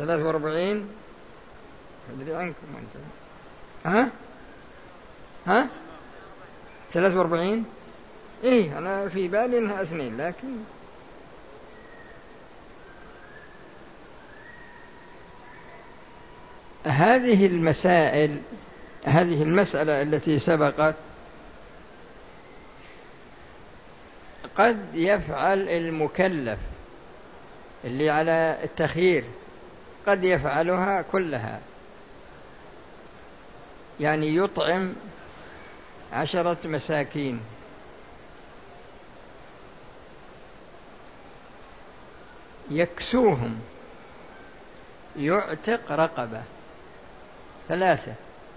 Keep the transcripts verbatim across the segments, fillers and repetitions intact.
ثلاث وأربعين أدري عنكم أنت. ها ها ثلاث وأربعين إيه أنا في بالي إنها اثنين، لكن هذه المسائل هذه المسألة التي سبقت قد يفعل المكلف اللي على التخيير قد يفعلها كلها، يعني يطعم عشرة مساكين، يكسوهم، يعتق رقبة، ثلاثة.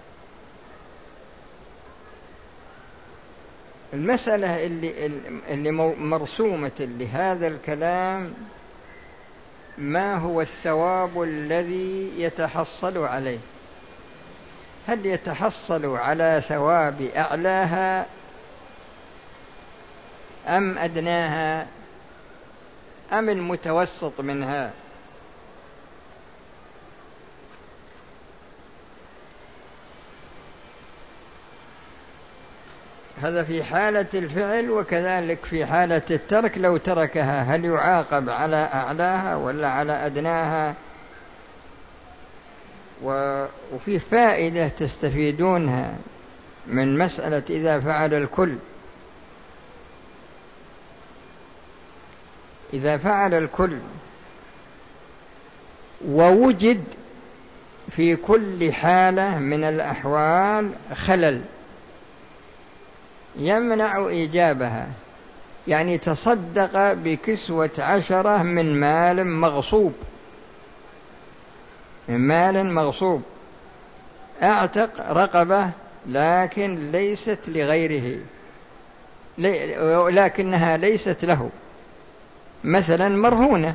المسألة اللي, اللي مرسومة لهذا الكلام ما هو الثواب الذي يتحصل عليه؟ هل يتحصل على ثواب أعلاها أم أدناها أم المتوسط منها؟ هذا في حالة الفعل، وكذلك في حالة الترك لو تركها هل يعاقب على أعلاها ولا على أدناها؟ وفي فائدة تستفيدونها من مسألة إذا فعل الكل. إذا فعل الكل ووجد في كل حالة من الأحوال خلل يمنع إيجابها، يعني تصدق بكسوة عشرة من مال مغصوب، من مال مغصوب، اعتق رقبة لكن ليست لغيره، لكنها ليست له، مثلا مرهونة،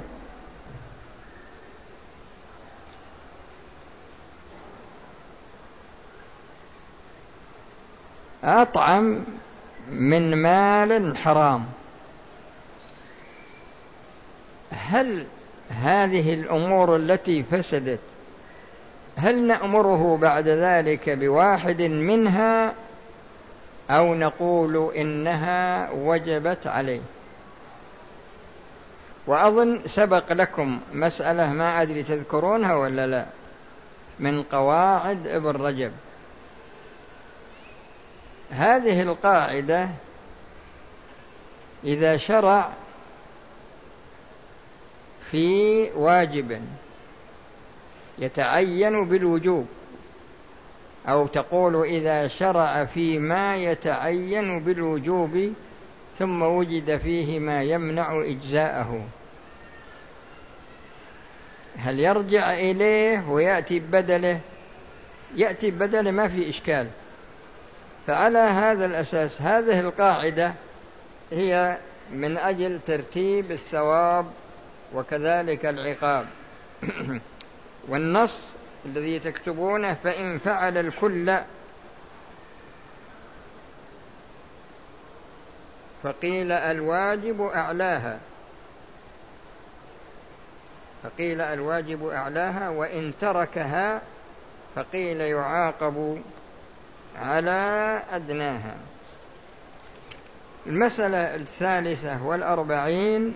أطعم من مال حرام. هل هذه الأمور التي فسدت هل نأمره بعد ذلك بواحد منها أو نقول إنها وجبت عليه؟ وأظن سبق لكم مسألة ما أدري تذكرونها ولا لا، من قواعد ابن رجب. هذه القاعدة إذا شرع في واجب يتعين بالوجوب، أو تقول إذا شرع في ما يتعين بالوجوب ثم وجد فيه ما يمنع إجزاءه، هل يرجع إليه ويأتي بدله؟ يأتي بدله ما في إشكال. فعلى هذا الأساس هذه القاعدة هي من أجل ترتيب الثواب وكذلك العقاب. والنص الذي تكتبونه فإن فعل الكل فقيل الواجب أعلاها، فقيل الواجب أعلاها، وإن تركها فقيل يعاقب على أدناها. المسألة الثالثة والأربعين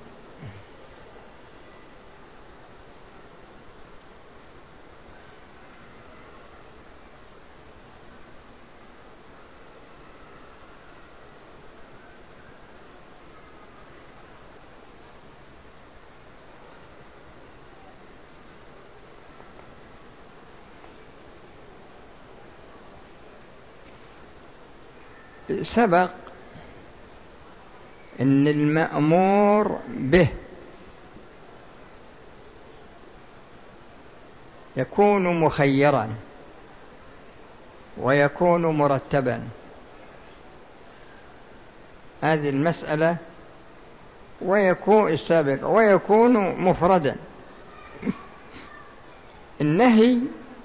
سبق أن المأمور به يكون مخيرا ويكون مرتبا، هذه المسألة، ويكون السابق ويكون مفردا. النهي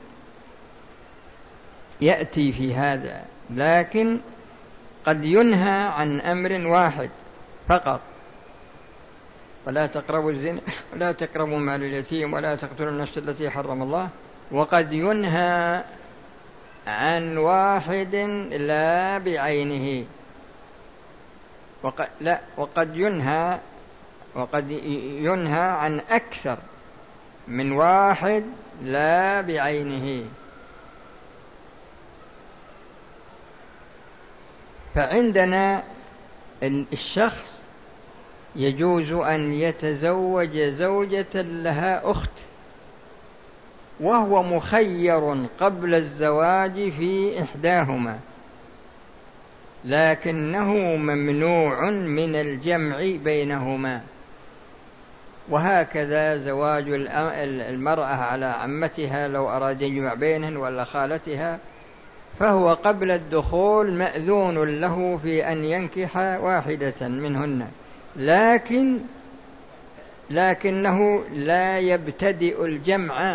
يأتي في هذا، لكن قد ينهى عن أمر واحد فقط، ولا تقربوا الزنا ولا تقربوا مال اليتيم ولا تقتلوا النفس التي حرم الله. وقد ينهى عن واحد لا بعينه، وقد لا وقد ينهى وقد ينهى عن أكثر من واحد لا بعينه. فعندنا الشخص يجوز أن يتزوج زوجة لها أخت وهو مخير قبل الزواج في إحداهما، لكنه ممنوع من الجمع بينهما. وهكذا زواج المرأة على عمتها لو أراد يجمع بينهن ولا خالتها، فهو قبل الدخول مأذون له في أن ينكح واحدة منهن، لكن لكنه لا يبتدئ الجمع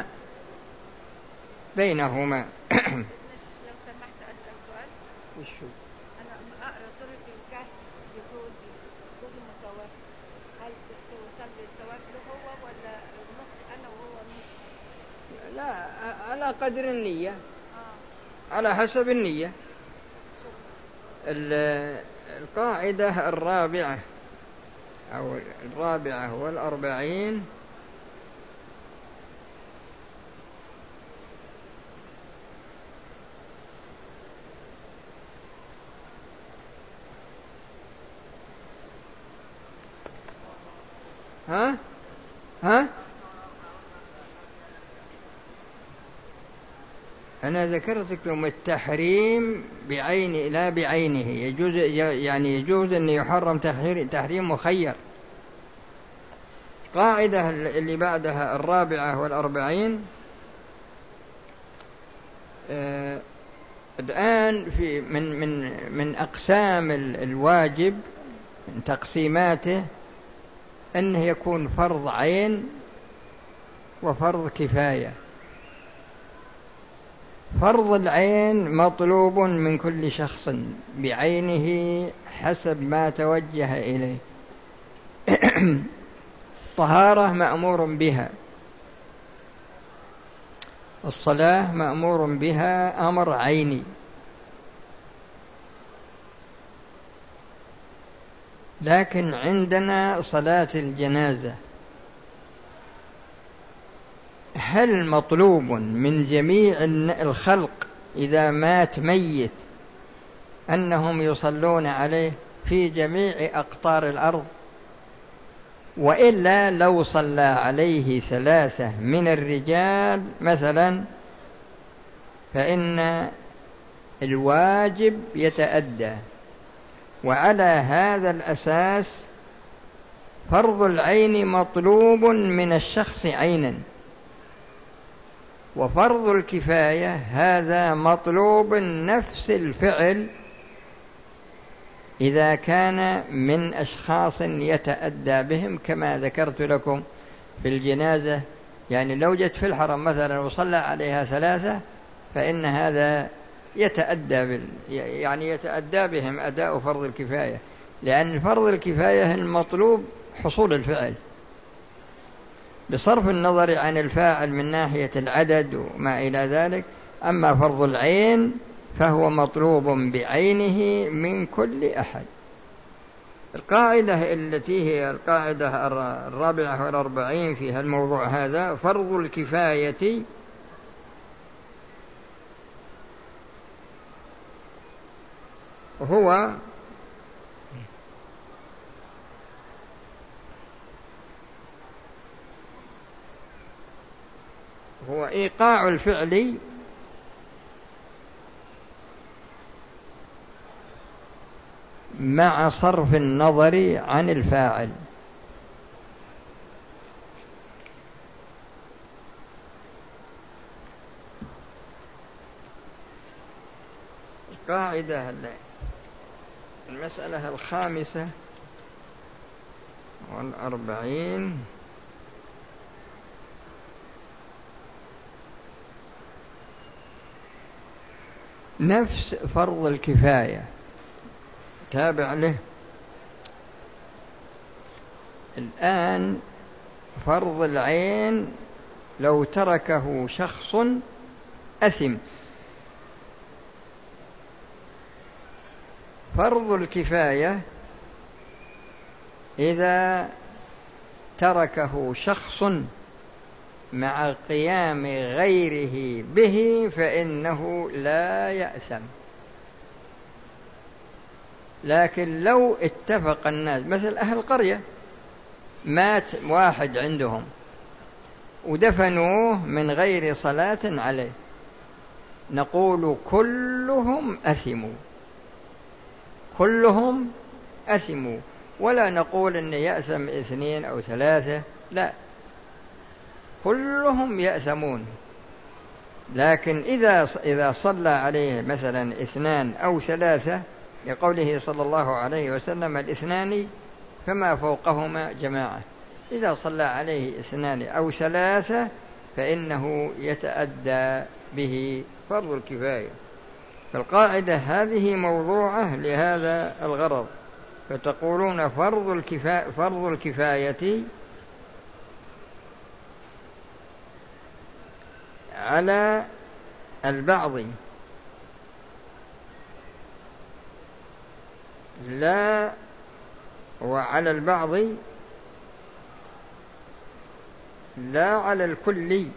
بينهما. لو سمحت أسأل سؤال. وشو؟ أنا أقرأ سورة الكهف لجوزي، جوزي متوفى، هل توصل للزواج له هو ولا نص أنا وهو نص؟ لا، على قدر النية. آه. على حسب النية. القاعدة الرابعة أو الرابعة والأربعين ها ها أنا ذكرت لكم التحريم بعين لا بعينه، يجوز يعني يجوز أن يحرم تحريم مخير. قاعدة اللي بعدها الرابعة والأربعين. آه الآن في من من من أقسام الواجب من تقسيماته أنه يكون فرض عين وفرض كفاية. فرض العين مطلوب من كل شخص بعينه حسب ما توجه إليه. الطهارة مأمور بها، الصلاة مأمور بها أمر عيني، لكن عندنا صلاة الجنازة هل مطلوب من جميع الخلق إذا مات ميت أنهم يصلون عليه في جميع أقطار الأرض؟ وإلا لو صلى عليه ثلاثة من الرجال مثلا فإن الواجب يتأدى. وعلى هذا الأساس فرض العين مطلوب من الشخص عينا، وفرض الكفاية هذا مطلوب نفس الفعل إذا كان من أشخاص يتأدى بهم، كما ذكرت لكم في الجنازة. يعني لو جت في الحرم مثلا وصلى عليها ثلاثة فإن هذا يتأدى بال يعني يتأدى بهم أداء فرض الكفاية، لأن فرض الكفاية المطلوب حصول الفعل بصرف النظر عن الفاعل من ناحية العدد وما إلى ذلك. أما فرض العين فهو مطلوب بعينه من كل أحد. القاعدة التي هي القاعدة الرابعة والأربعين في الموضوع هذا، فرض الكفاية هو هو إيقاع الفعل مع صرف النظر عن الفاعل. القاعدة المسألة الخامسة والأربعين نفس فرض الكفاية تابع له. الآن فرض العين لو تركه شخص أثم، فرض الكفاية إذا تركه شخص مع قيام غيره به فإنه لا يأثم. لكن لو اتفق الناس، مثل أهل قرية مات واحد عندهم ودفنوه من غير صلاة عليه، نقول كلهم أثموا، كلهم أثموا، ولا نقول أن يأثم اثنين أو ثلاثة، لا، كلهم يأثمون. لكن إذا إذا صلى عليه مثلا اثنان أو ثلاثة، لقوله صلى الله عليه وسلم الاثنان فما فوقهما جماعة، إذا صلى عليه اثنان أو ثلاثة فإنه يتأدى به فرض الكفاية. فالقاعدة هذه موضوعة لهذا الغرض، فتقولون فرض الكفاية, فرض الكفاية على البعض لا، وعلى البعض لا على الكل.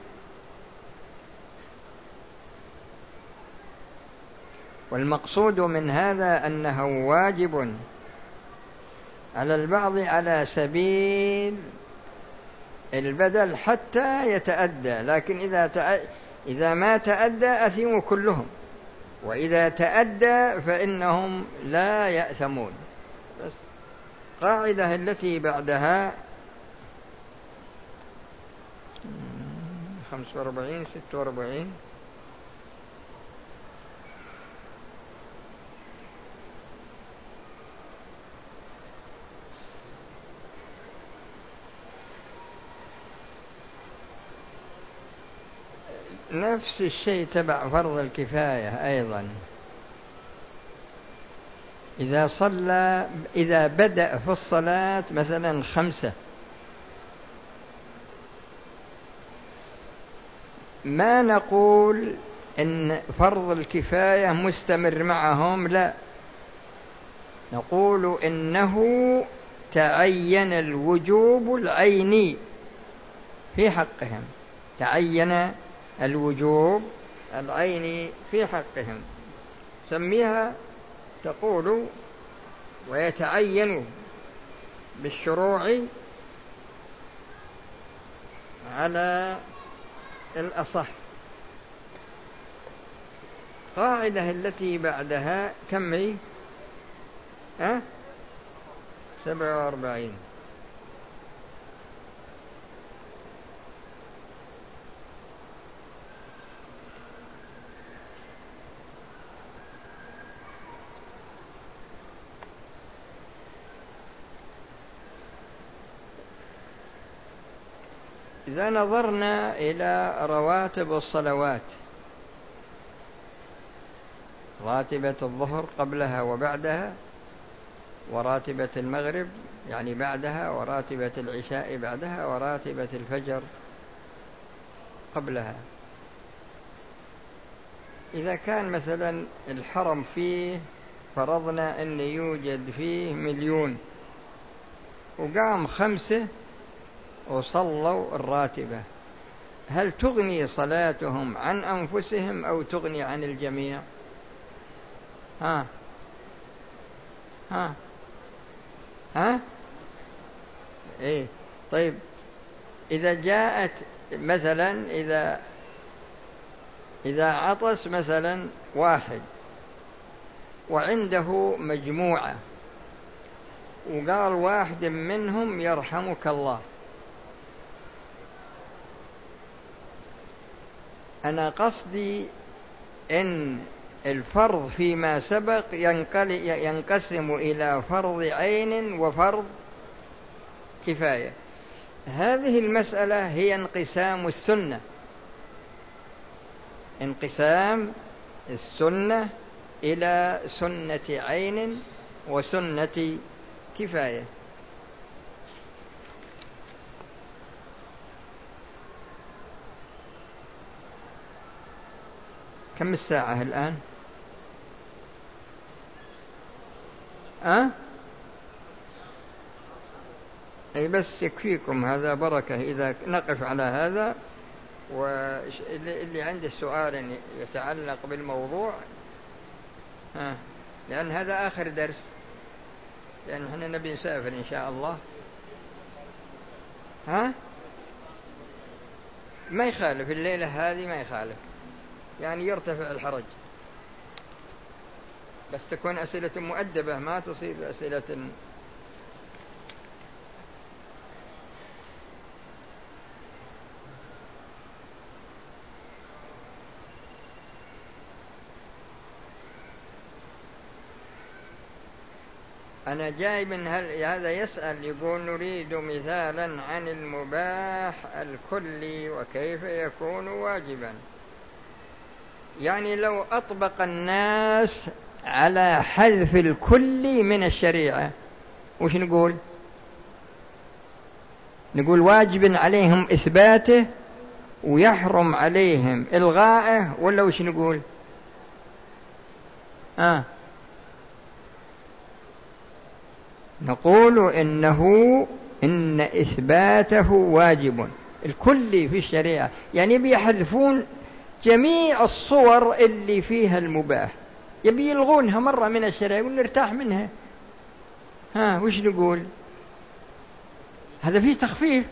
والمقصود من هذا أنه واجب على البعض على سبيل البدل حتى يتأدى، لكن إذا تأ... إذا ما تأدى أثموا كلهم، وإذا تأدى فإنهم لا يأثمون. بس قاعدة التي بعدها خمسة وأربعين ستة وأربعين نفس الشيء تبع فرض الكفاية أيضا. إذا صلى إذا بدأ في الصلاة مثلا خمسة، ما نقول إن فرض الكفاية مستمر معهم، لا، نقول إنه تعين الوجوب العيني في حقهم، تعين الوجوب العيني في حقهم. سميها تقول ويتعين بالشروع على الأصح. قاعدة التي بعدها كم هي؟ أه؟ سبعة وأربعين. إذا نظرنا إلى رواتب الصلوات، راتبة الظهر قبلها وبعدها، وراتبة المغرب يعني بعدها، وراتبة العشاء بعدها، وراتبة الفجر قبلها. إذا كان مثلا الحرم فيه فرضنا أن يوجد فيه مليون، وقام خمسة وصلوا الراتبة، هل تغني صلاتهم عن أنفسهم أو تغني عن الجميع؟ ها ها ها إيه؟ طيب إذا جاءت مثلا إذا إذا عطس مثلا واحد وعنده مجموعة وقال واحد منهم يرحمك الله، أنا قصدي إن الفرض فيما سبق ينقسم إلى فرض عين وفرض كفاية. هذه المسألة هي انقسام السنة، انقسام السنة إلى سنة عين وسنة كفاية. كم الساعة الآن؟ أه؟ أي بس يكفيكم هذا بركة إذا نقف على هذا. واللي عنده سؤال يتعلق بالموضوع ها، لأن هذا آخر درس، لأن احنا نبي نسافر إن شاء الله. ها ما يخالف الليلة هذه، ما يخالف يعني يرتفع الحرج، بس تكون أسئلة مؤدبة ما تصير أسئلة. أنا جاي من هذا يسأل يقول نريد مثالا عن المباح الكلي وكيف يكون واجبا. يعني لو أطبق الناس على حذف الكلي من الشريعة وش نقول؟ نقول واجب عليهم إثباته ويحرم عليهم إلغائه، ولا وش نقول؟ آه نقول إنه إن إثباته واجب الكلي في الشريعة، يعني بيحذفون جميع الصور اللي فيها المباح، يبي يلغونها مرة من الشريعة يقول نرتاح منها. ها وش نقول؟ هذا فيه تخفيف.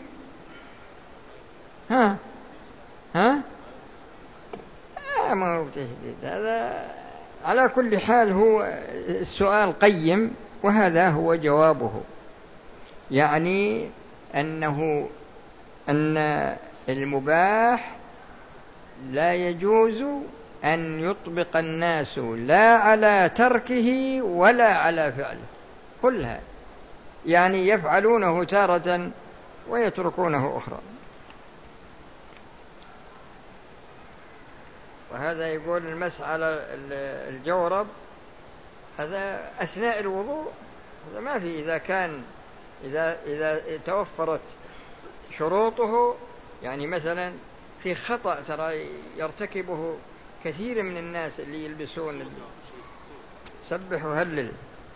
ها ها آه ما هو تشديد هذا. على كل حال هو السؤال قيم، وهذا هو جوابه، يعني أنه أن المباح لا يجوز أن يطبق الناس لا على تركه ولا على فعله كلها، يعني يفعلونه تارة ويتركونه أخرى. وهذا يقول المسح على الجورب هذا أثناء الوضوء، هذا ما في. إذا كان إذا إذا توفرت شروطه، يعني مثلا في خطأ ترى يرتكبه كثير من الناس اللي يلبسون سبح وهلل،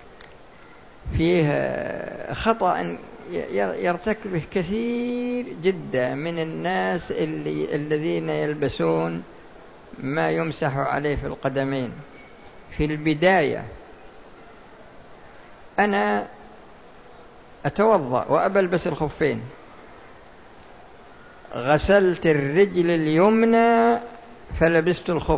فيه خطأ يرتكبه كثير جدا من الناس اللي الذين يلبسون ما يمسح عليه في القدمين. في البداية أنا أتوضأ وأبى ألبس الخفين، غسلت الرجل اليمنى فلبست الخف،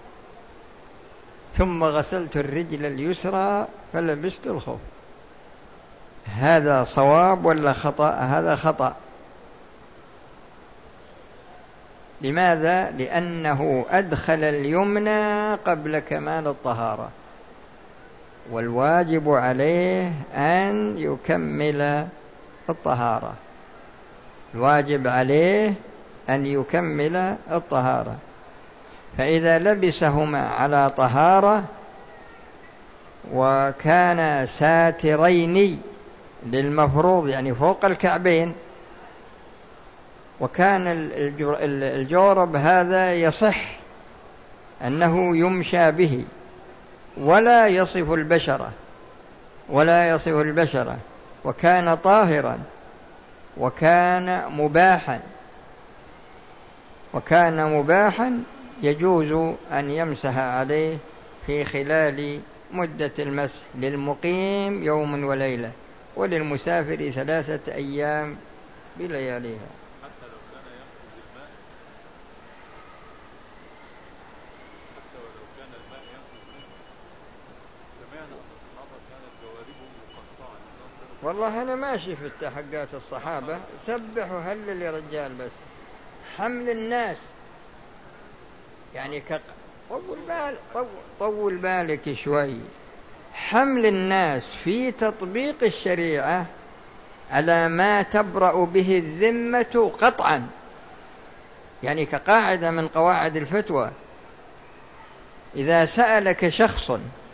ثم غسلت الرجل اليسرى فلبست الخف. هذا صواب ولا خطأ؟ هذا خطأ. لماذا؟ لأنه أدخل اليمنى قبل كمال الطهارة، والواجب عليه أن يكمل الطهارة، الواجب عليه أن يكمل الطهارة. فإذا لبسهما على طهارة وكان ساترين للمفروض يعني فوق الكعبين، وكان الجورب هذا يصح أنه يمشى به ولا يصف البشرة ولا يصف البشرة وكان طاهرا وكان مباحا وكان مباحا يجوز أن يمسح عليه في خلال مدة المسح، للمقيم يوم وليلة، وللمسافر ثلاثة أيام بلياليها. والله أنا ما شفت حقات الصحابة سبحوا هلل يا رجال، بس حمل الناس يعني كق... طول, بال... طول... طول بالك شوي. حمل الناس في تطبيق الشريعة على ما تبرأ به الذمة قطعا، يعني كقاعدة من قواعد الفتوى، إذا سألك شخص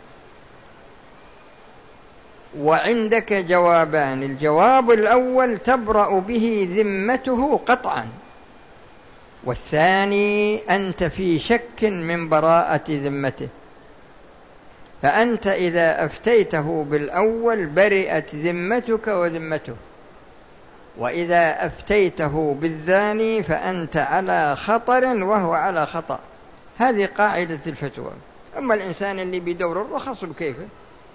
وعندك جوابان، الجواب الأول تبرأ به ذمته قطعا، والثاني أنت في شك من براءة ذمته، فأنت إذا أفتيته بالأول برئت ذمتك وذمته، وإذا أفتيته بالثاني فأنت على خطر وهو على خطأ. هذه قاعدة الفتوى. أما الإنسان اللي بيدور الرخص بكيفه،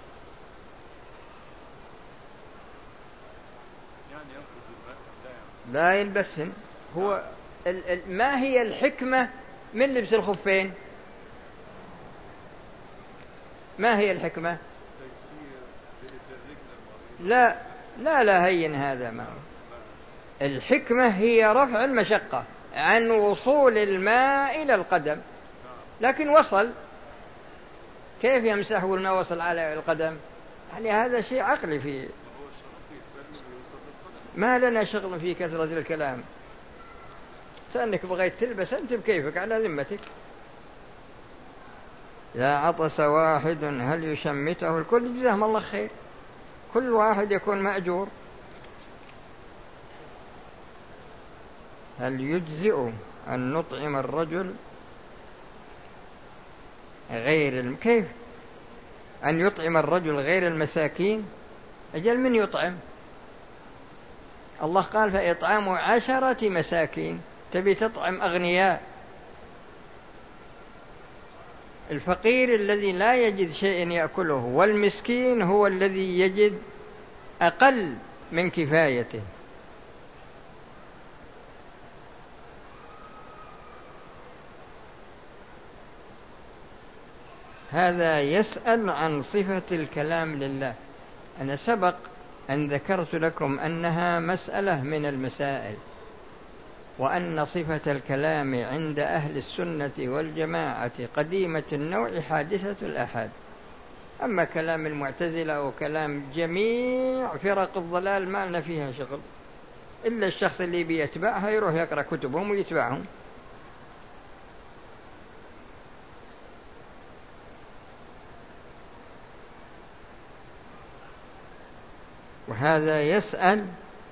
لا يلبسهن. هو ال ال ما هي الحكمة من لبس الخفين؟ ما هي الحكمة؟ لا لا لا هين هذا ما الحكمة هي رفع المشقة عن وصول الماء إلى القدم، لكن وصل، كيف يمسحه الماء وصل على القدم؟ يعني هذا شيء عقلي فيه، ما لنا شغل في كثرة الكلام. فأنك بغيت تلبس أنت بكيفك على ذمتك. إذا عطس واحد هل يشمته الكل؟ جزاهم الله خير، كل واحد يكون مأجور. هل يجزئ أن نطعم الرجل غير الم... كيف أن يطعم الرجل غير المساكين؟ أجل من يطعم؟ الله قال فإطعام عشرة مساكين، تبي تطعم أغنياء؟ الفقير الذي لا يجد شيء يأكله، والمسكين هو الذي يجد أقل من كفايته. هذا يسأل عن صفة الكلام لله. أنا سبق أن ذكرت لكم أنها مسألة من المسائل، وأن صفة الكلام عند أهل السنة والجماعة قديمة النوع حادثة الآحاد. أما كلام المعتزلة وكلام جميع فرق الضلال ما لنا فيها شغل، إلا الشخص اللي بيتبعها يروح يقرأ كتبهم ويتبعهم. وهذا يسأل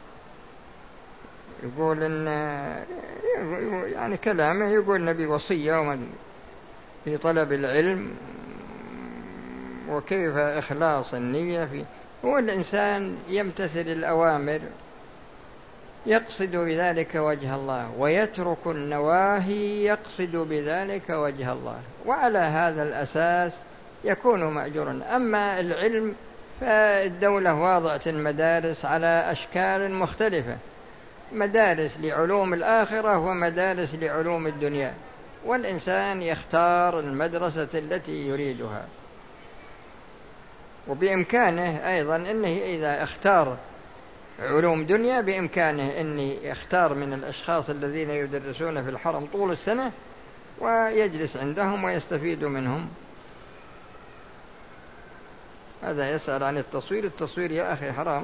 يقول إن يعني كلامه يقول نبي وصية ومن في طلب العلم وكيف إخلاص النية فيه. هو الإنسان يمتثل الأوامر يقصد بذلك وجه الله، ويترك النواهي يقصد بذلك وجه الله، وعلى هذا الأساس يكون مأجورا. أما العلم فالدولة واضعة المدارس على أشكال مختلفة، مدارس لعلوم الآخرة ومدارس لعلوم الدنيا، والإنسان يختار المدرسة التي يريدها. وبإمكانه أيضا أنه إذا اختار علوم دنيا بإمكانه أن يختار من الأشخاص الذين يدرسون في الحرم طول السنة ويجلس عندهم ويستفيد منهم. هذا يسأل عن التصوير. التصوير يا أخي حرام.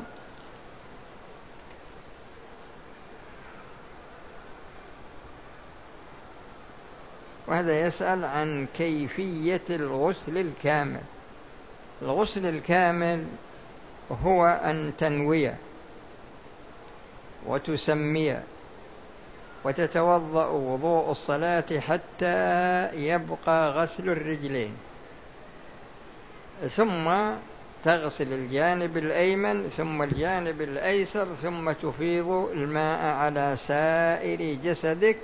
وهذا يسأل عن كيفية الغسل الكامل. الغسل الكامل هو أن تنوي وتسمي وتتوضأ وضوء الصلاة حتى يبقى غسل الرجلين، ثم تغسل الجانب الأيمن ثم الجانب الأيسر، ثم تفيض الماء على سائر جسدك،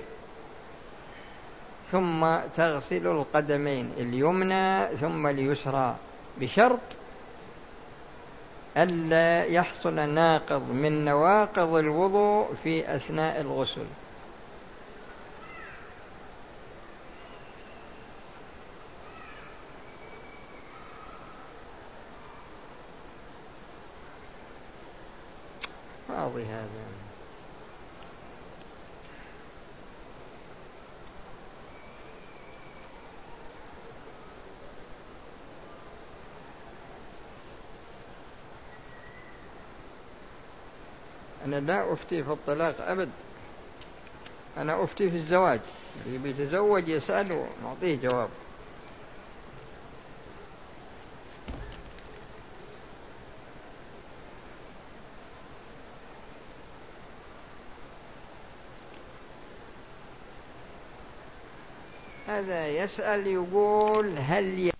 ثم تغسل القدمين اليمنى ثم اليسرى، بشرط ألا يحصل ناقض من نواقض الوضوء في أثناء الغسل. واضح هذا. أنا لا أفتي في الطلاق أبد، أنا أفتي في الزواج. اللي بيتزوج يسأل ونعطيه جواب. هذا يسأل يقول هل